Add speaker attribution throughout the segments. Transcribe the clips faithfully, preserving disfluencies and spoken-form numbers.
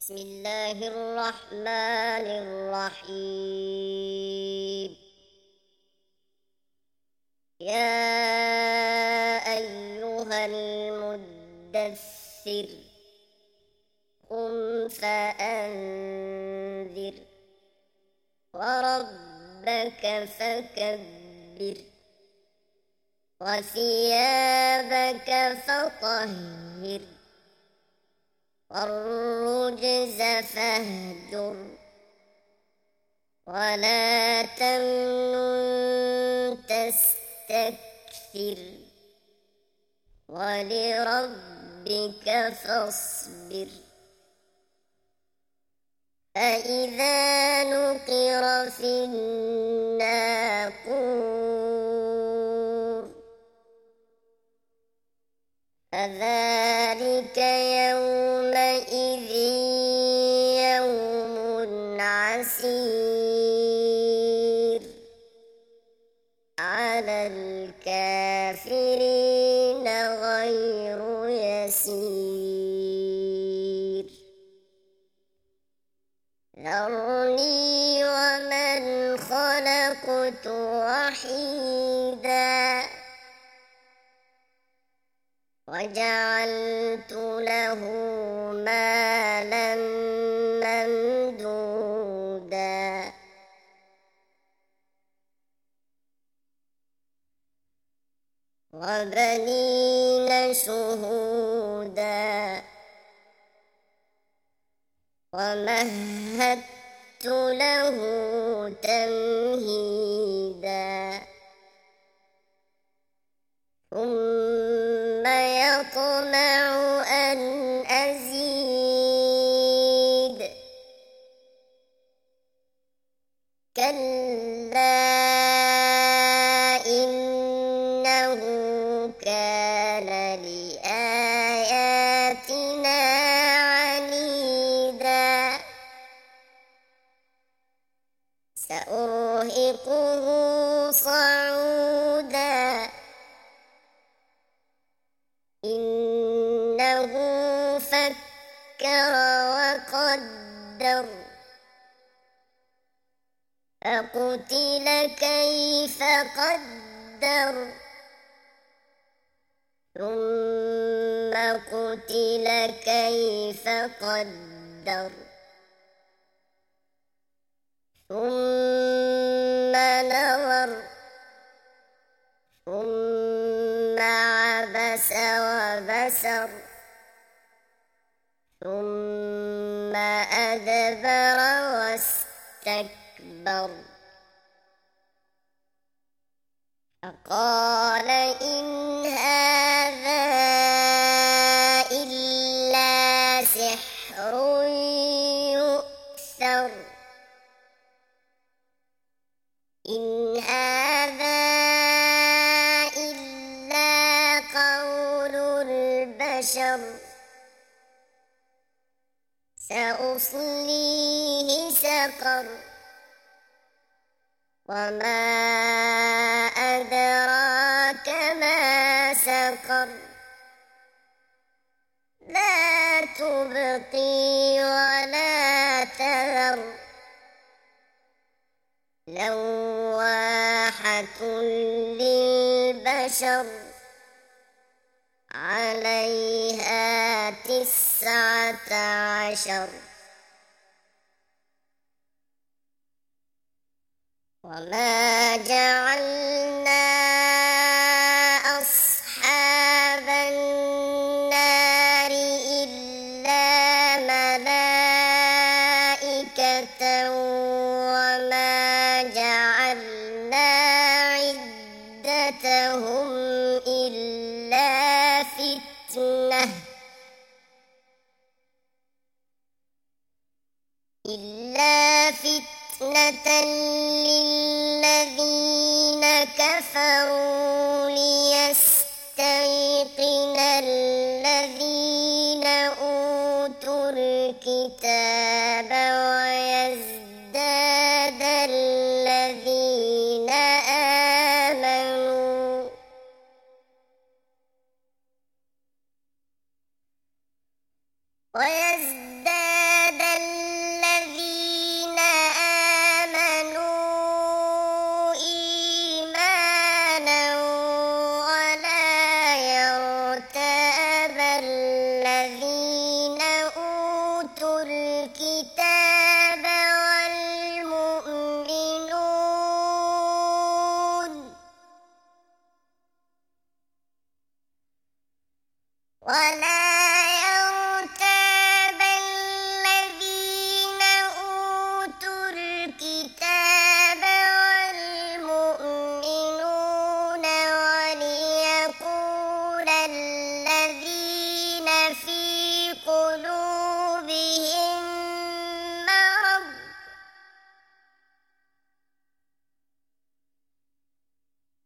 Speaker 1: بسم الله الرحمن الرحيم. يا أيها المدثر قم فأنذر وربك فكبر وثيابك فطهر والرجز فاهجر ولا تمنن تستكثر ولربك فاصبر. فإذا نقر في الناقور فذلك يومئذ يوم عسير على الكافرين غير يسير. ذرني ومن خلقت وحيدا وجعلت له مالا ممدودا وبنين شهودا ومهدت له تمهيدا ثم يطمع أن أزيد كلا إنه كان لآياتنا عنيدا سأرهقه صعودا إنه فكر وقدر فقتل كيف قدر ثم قتل كيف قدر ثم نظر ثم عبس وبسر ثم أدبر واستكبر فقال إن هذا إلا سحر يؤثر إن هذا إلا قول البشر سأصليه سقر وما أدراك ما سقر لا تبقي ولا تذر لواحة للبشر عليها تسعة عشر وما جعلنا أصحاب النار إلا ملائكة وما جعلنا عدتهم إلا فتنة إلا فتنة للذين كفروا ليستيقن الذين أوتوا الكتاب ويزداد الذين آمنوا ويزداد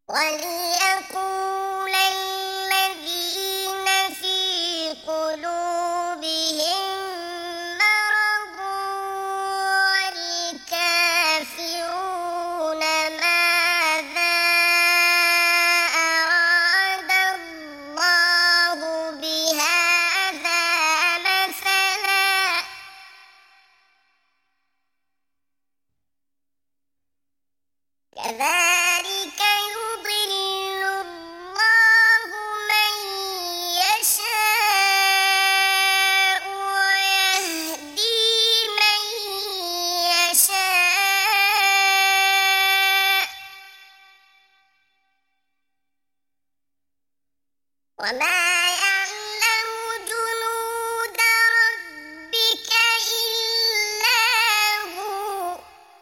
Speaker 1: وليقول الذين في قلوبهم مرض والكافرون ماذا أراد الله بهذا مثلا كذلك يضل الله من يشاء ويهدي من يشاء وما يعلم جنود ربك إلا هو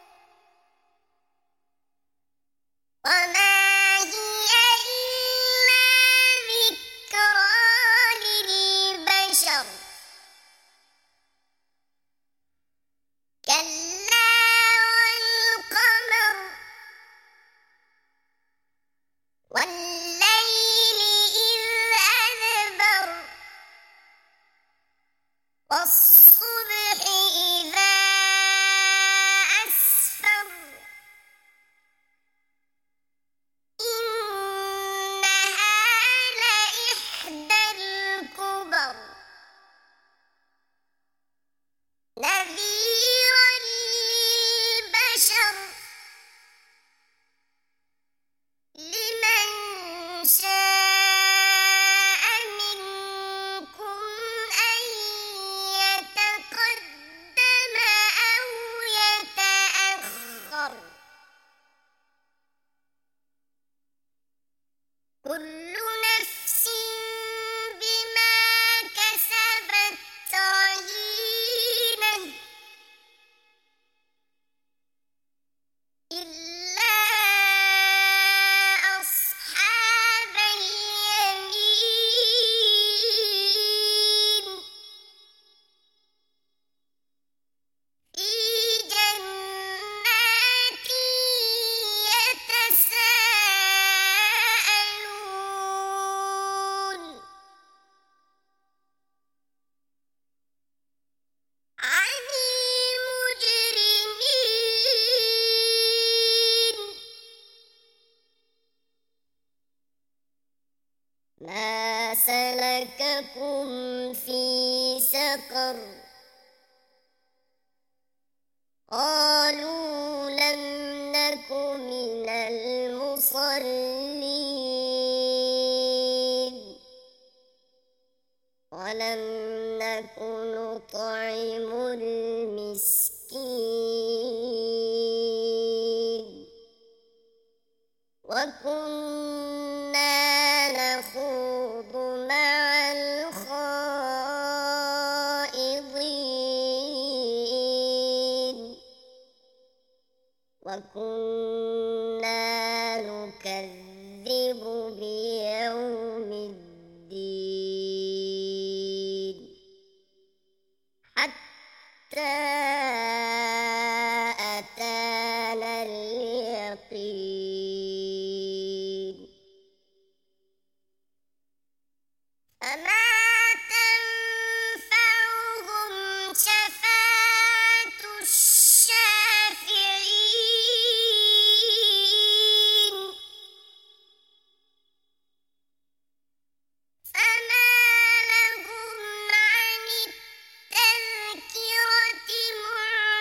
Speaker 1: وما هي إلا ذكرى للبشر كلا والقمر والليل إذ أدبر والصبح إذا أسفر إنها لإحدى الكبر نذيرا للبشر لمن شاء منكم أن يتقدم أو يتأخر كل نفس بما كسبت رهينة إلا أصحاب اليمين في جنات يتساءلون عن المجرمين ما سلككم في سقر قالوا لم نك من المصلين ولم نك نطعم المسكين وكنا نخوض مع الخائضين وكنا نكذب بيوم الدين حتى أتانا اليقين فما تنفعهم شفاعة الشافعين فما لهم عن التذكرة معرضين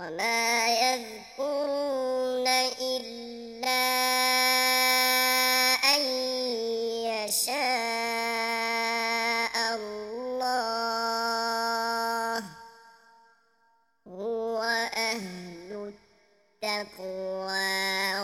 Speaker 1: وما يذكرون إلا أن يشاء الله هو أهل التقوى